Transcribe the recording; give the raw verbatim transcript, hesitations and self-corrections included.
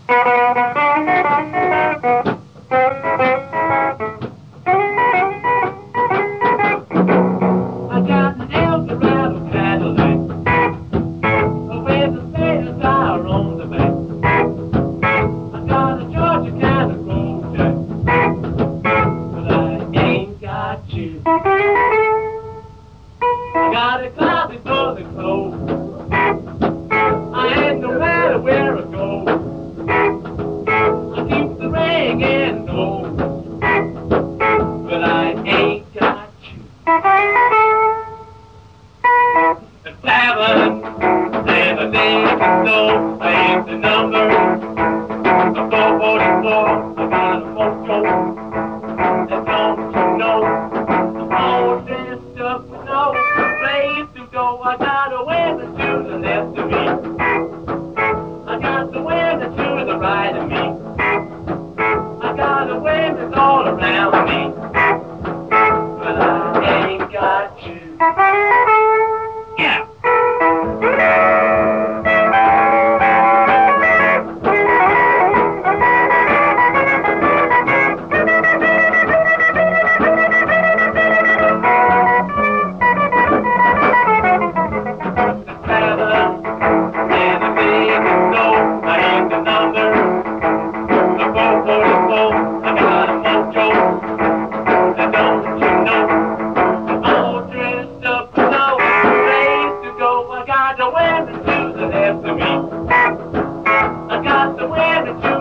I got an Eldorado Cadillac with the spare tire on the back. I got a Georgia kind of road jack, but I ain't got you. I got a closet for the clothes. I ain't no matter where I go. I keep the ring and gold, but I ain't got you. The tavern, never think I know. I ain't the number. The four forty-four, I got a mojo. And don't you know, I'm all dressed up with no place to go. I got a women to the left of me. I got the women to the right of me. I got the women all around me, but I ain't got you. Yeah. I got the women to the left of me. I got the women to